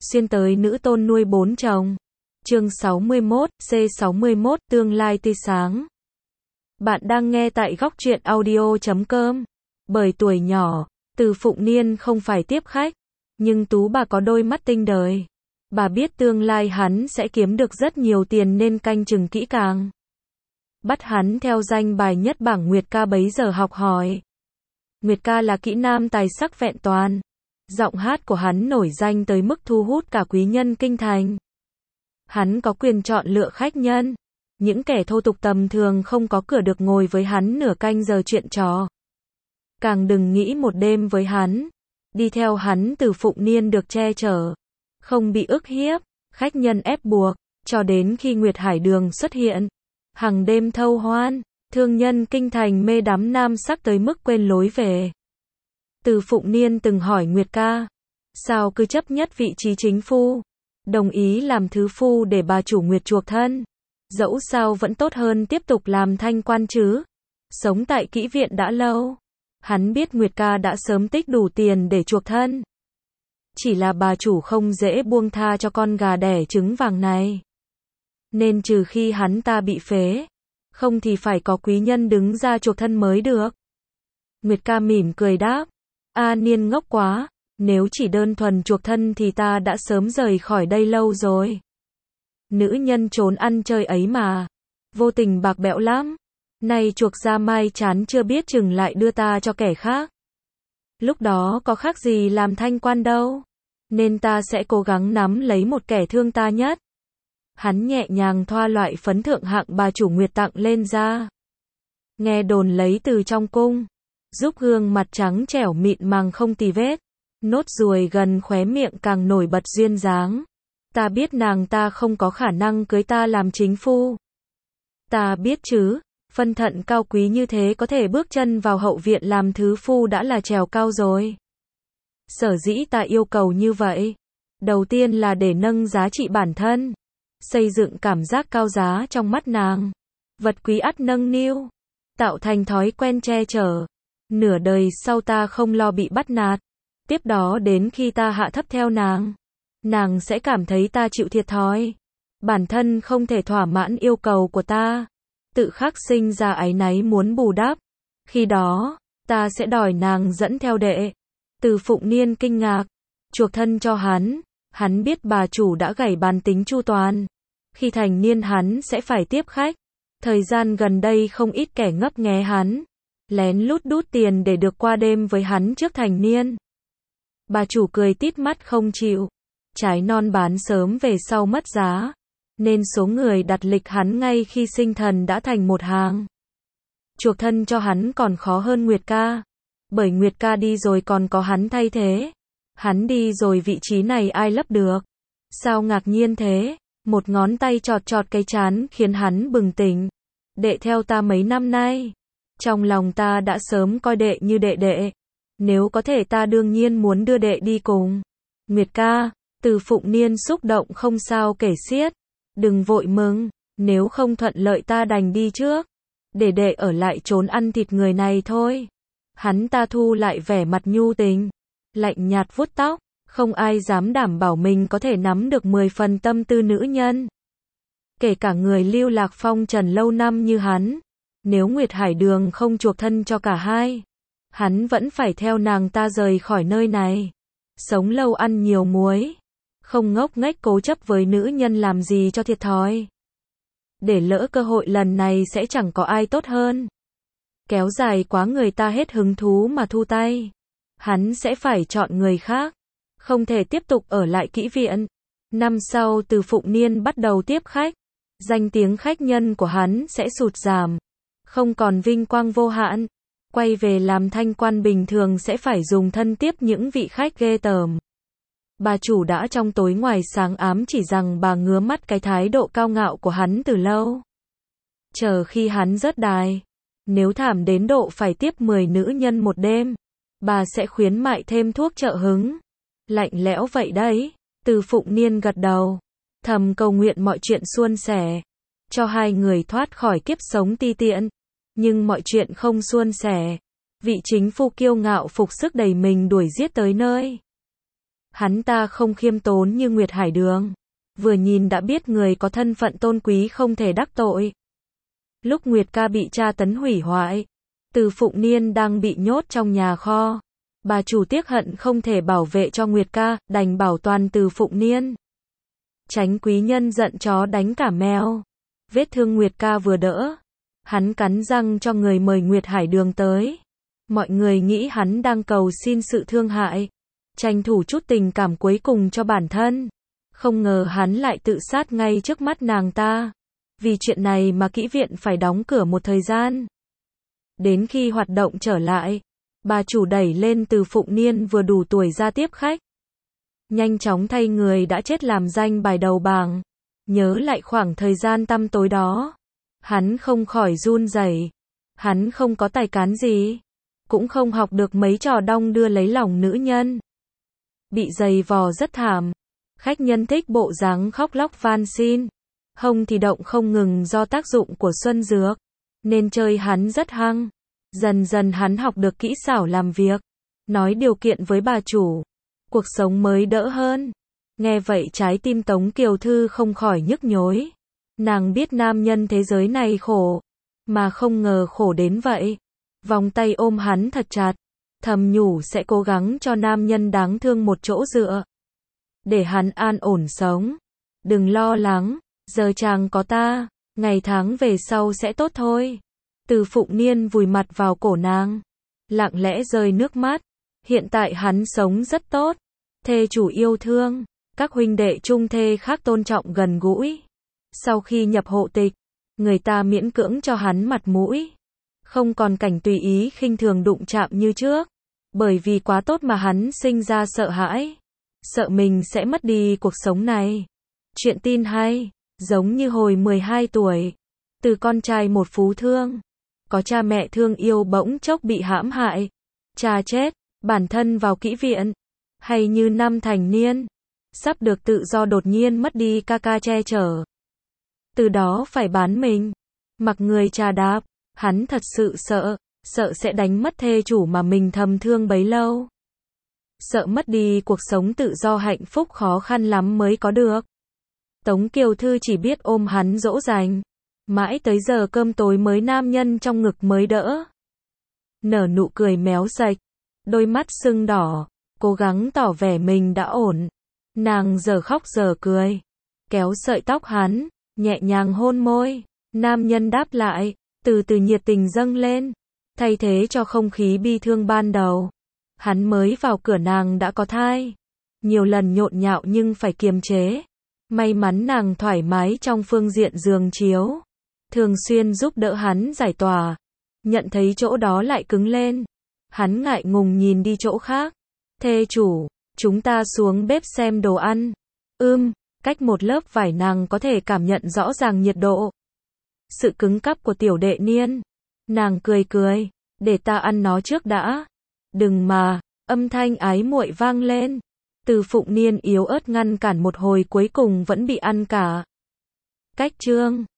xuyên tới nữ tôn nuôi 4 chồng. Chương 61, C61, tương lai tươi sáng. Bạn đang nghe tại góc truyện audio.com. Bởi tuổi nhỏ, Từ Phụng Niên không phải tiếp khách, nhưng Tú bà có đôi mắt tinh đời. Bà biết tương lai hắn sẽ kiếm được rất nhiều tiền nên canh chừng kỹ càng. Bắt hắn theo danh bài nhất bảng Nguyệt ca bấy giờ học hỏi. Nguyệt ca là kỹ nam tài sắc vẹn toàn. Giọng hát của hắn nổi danh tới mức thu hút cả quý nhân kinh thành. Hắn có quyền chọn lựa khách nhân. Những kẻ thô tục tầm thường không có cửa được ngồi với hắn nửa canh giờ chuyện trò. Càng đừng nghĩ một đêm với hắn. Đi theo hắn Từ Phụng Niên được che chở, không bị ức hiếp, khách nhân ép buộc, cho đến khi Nguyệt Hải Đường xuất hiện. Hằng đêm thâu hoan, thương nhân kinh thành mê đắm nam sắc tới mức quên lối về. Từ Phụng Niên từng hỏi Nguyệt ca, sao cứ chấp nhất vị trí chính phu, đồng ý làm thứ phu để bà chủ Nguyệt chuộc thân, dẫu sao vẫn tốt hơn tiếp tục làm thanh quan chứ. Sống tại kỹ viện đã lâu, hắn biết Nguyệt ca đã sớm tích đủ tiền để chuộc thân. Chỉ là bà chủ không dễ buông tha cho con gà đẻ trứng vàng này. Nên trừ khi hắn ta bị phế, không thì phải có quý nhân đứng ra chuộc thân mới được. Nguyệt ca mỉm cười đáp, Niên ngốc quá, nếu chỉ đơn thuần chuộc thân thì ta đã sớm rời khỏi đây lâu rồi. Nữ nhân trốn ăn chơi ấy mà, vô tình bạc bẽo lắm. Nay chuộc ra mai chán chưa biết chừng lại đưa ta cho kẻ khác. Lúc đó có khác gì làm thanh quan đâu, nên ta sẽ cố gắng nắm lấy một kẻ thương ta nhất. Hắn nhẹ nhàng thoa loại phấn thượng hạng bà chủ Nguyệt tặng lên da. Nghe đồn lấy từ trong cung, giúp gương mặt trắng trẻo mịn màng không tì vết, nốt ruồi gần khóe miệng càng nổi bật duyên dáng. Ta biết nàng ta không có khả năng cưới ta làm chính phu. Ta biết chứ, phân thận cao quý như thế có thể bước chân vào hậu viện làm thứ phu đã là trèo cao rồi. Sở dĩ ta yêu cầu như vậy, đầu tiên là để nâng giá trị bản thân, xây dựng cảm giác cao giá trong mắt nàng. Vật quý ắt nâng niu, tạo thành thói quen che chở. Nửa đời sau ta không lo bị bắt nạt. Tiếp đó đến khi ta hạ thấp theo nàng sẽ cảm thấy ta chịu thiệt thòi. Bản thân không thể thỏa mãn yêu cầu của ta, tự khắc sinh ra áy náy muốn bù đắp. Khi đó, ta sẽ đòi nàng dẫn theo đệ. Từ Phụng Niên kinh ngạc, chuộc thân cho hắn biết bà chủ đã gảy bàn tính chu toàn. Khi thành niên hắn sẽ phải tiếp khách. Thời gian gần đây không ít kẻ ngấp nghé hắn, lén lút đút tiền để được qua đêm với hắn trước thành niên. Bà chủ cười tít mắt không chịu. Trái non bán sớm về sau mất giá, nên số người đặt lịch hắn ngay khi sinh thần đã thành một hàng. Chuộc thân cho hắn còn khó hơn Nguyệt ca, bởi Nguyệt ca đi rồi còn có hắn thay thế. Hắn đi rồi vị trí này ai lấp được? Sao ngạc nhiên thế? Một ngón tay chọt chọt cái trán khiến hắn bừng tỉnh. Đệ theo ta mấy năm nay, trong lòng ta đã sớm coi đệ như đệ đệ. Nếu có thể ta đương nhiên muốn đưa đệ đi cùng. Nguyệt ca, Từ Phụng Niên xúc động không sao kể xiết. Đừng vội mừng, nếu không thuận lợi ta đành đi trước, để đệ ở lại trốn ăn thịt người này thôi. Hắn ta thu lại vẻ mặt nhu tình, lạnh nhạt vuốt tóc, không ai dám đảm bảo mình có thể nắm được 10 phần tâm tư nữ nhân. Kể cả người lưu lạc phong trần lâu năm như hắn, nếu Nguyệt Hải Đường không chuộc thân cho cả hai, hắn vẫn phải theo nàng ta rời khỏi nơi này. Sống lâu ăn nhiều muối, không ngốc nghếch cố chấp với nữ nhân làm gì cho thiệt thòi. Để lỡ cơ hội lần này sẽ chẳng có ai tốt hơn. Kéo dài quá người ta hết hứng thú mà thu tay, hắn sẽ phải chọn người khác, không thể tiếp tục ở lại kỹ viện. Năm sau Từ Phụng Niên bắt đầu tiếp khách, danh tiếng khách nhân của hắn sẽ sụt giảm, không còn vinh quang vô hạn. Quay về làm thanh quan bình thường sẽ phải dùng thân tiếp những vị khách ghê tởm. Bà chủ đã trong tối ngoài sáng ám chỉ rằng bà ngứa mắt cái thái độ cao ngạo của hắn từ lâu. Chờ khi hắn rớt đài, nếu thảm đến độ phải tiếp 10 nữ nhân một đêm, bà sẽ khuyến mại thêm thuốc trợ hứng. Lạnh lẽo vậy đấy. Từ Phụng Niên gật đầu, thầm cầu nguyện mọi chuyện suôn sẻ, cho hai người thoát khỏi kiếp sống ti tiện. Nhưng mọi chuyện không suôn sẻ. Vị chính phu kiêu ngạo phục sức đầy mình đuổi giết tới nơi. Hắn ta không khiêm tốn như Nguyệt Hải Đường. Vừa nhìn đã biết người có thân phận tôn quý không thể đắc tội. Lúc Nguyệt ca bị tra tấn hủy hoại, Từ Phụng Niên đang bị nhốt trong nhà kho. Bà chủ tiếc hận không thể bảo vệ cho Nguyệt ca, đành bảo toàn Từ Phụng Niên. Chánh quý nhân giận chó đánh cả mèo. Vết thương Nguyệt ca vừa đỡ, hắn cắn răng cho người mời Nguyệt Hải Đường tới. Mọi người nghĩ hắn đang cầu xin sự thương hại, tranh thủ chút tình cảm cuối cùng cho bản thân. Không ngờ hắn lại tự sát ngay trước mắt nàng ta. Vì chuyện này mà kỹ viện phải đóng cửa một thời gian. Đến khi hoạt động trở lại, bà chủ đẩy lên Từ Phụng Niên vừa đủ tuổi ra tiếp khách. Nhanh chóng thay người đã chết làm danh bài đầu bảng. Nhớ lại khoảng thời gian tăm tối đó, hắn không khỏi run rẩy. Hắn không có tài cán gì, cũng không học được mấy trò đong đưa lấy lòng nữ nhân. Bị giày vò rất thảm. Khách nhân thích bộ dáng khóc lóc van xin, hông thì động không ngừng do tác dụng của xuân dược, nên chơi hắn rất hăng. Dần dần hắn học được kỹ xảo làm việc, nói điều kiện với bà chủ, cuộc sống mới đỡ hơn. Nghe vậy trái tim Tống Kiều Thư không khỏi nhức nhối. Nàng biết nam nhân thế giới này khổ, mà không ngờ khổ đến vậy. Vòng tay ôm hắn thật chặt, thầm nhủ sẽ cố gắng cho nam nhân đáng thương một chỗ dựa, để hắn an ổn sống. Đừng lo lắng, giờ chàng có ta, ngày tháng về sau sẽ tốt thôi. Từ Phụng Niên vùi mặt vào cổ nàng, lặng lẽ rơi nước mắt. Hiện tại hắn sống rất tốt, thê chủ yêu thương, các huynh đệ chung thê khác tôn trọng gần gũi. Sau khi nhập hộ tịch, người ta miễn cưỡng cho hắn mặt mũi, không còn cảnh tùy ý khinh thường đụng chạm như trước. Bởi vì quá tốt mà hắn sinh ra sợ hãi, sợ mình sẽ mất đi cuộc sống này. Chuyện tin hay, giống như hồi 12 tuổi, từ con trai một phú thương, có cha mẹ thương yêu bỗng chốc bị hãm hại, cha chết, bản thân vào kỹ viện, hay như năm thành niên, sắp được tự do đột nhiên mất đi ca ca che chở. Từ đó phải bán mình, mặc người trà đạp, hắn thật sự sợ sẽ đánh mất thê chủ mà mình thầm thương bấy lâu. Sợ mất đi cuộc sống tự do hạnh phúc khó khăn lắm mới có được. Tống Kiều Thư chỉ biết ôm hắn dỗ dành, mãi tới giờ cơm tối mới nam nhân trong ngực mới đỡ. Nở nụ cười méo sạch, đôi mắt sưng đỏ, cố gắng tỏ vẻ mình đã ổn. Nàng giờ khóc giờ cười, kéo sợi tóc hắn, nhẹ nhàng hôn môi. Nam nhân đáp lại, từ từ nhiệt tình dâng lên, thay thế cho không khí bi thương ban đầu. Hắn mới vào cửa nàng đã có thai, nhiều lần nhộn nhạo nhưng phải kiềm chế. May mắn nàng thoải mái trong phương diện giường chiếu, thường xuyên giúp đỡ hắn giải tỏa. Nhận thấy chỗ đó lại cứng lên, hắn ngại ngùng nhìn đi chỗ khác. Thê chủ, chúng ta xuống bếp xem đồ ăn. Cách một lớp vải nàng có thể cảm nhận rõ ràng nhiệt độ, sự cứng cáp của tiểu đệ Niên. Nàng cười, để ta ăn nó trước đã. Đừng mà, âm thanh ái muội vang lên. Từ Phụng Niên yếu ớt ngăn cản một hồi cuối cùng vẫn bị ăn cả. Cách chương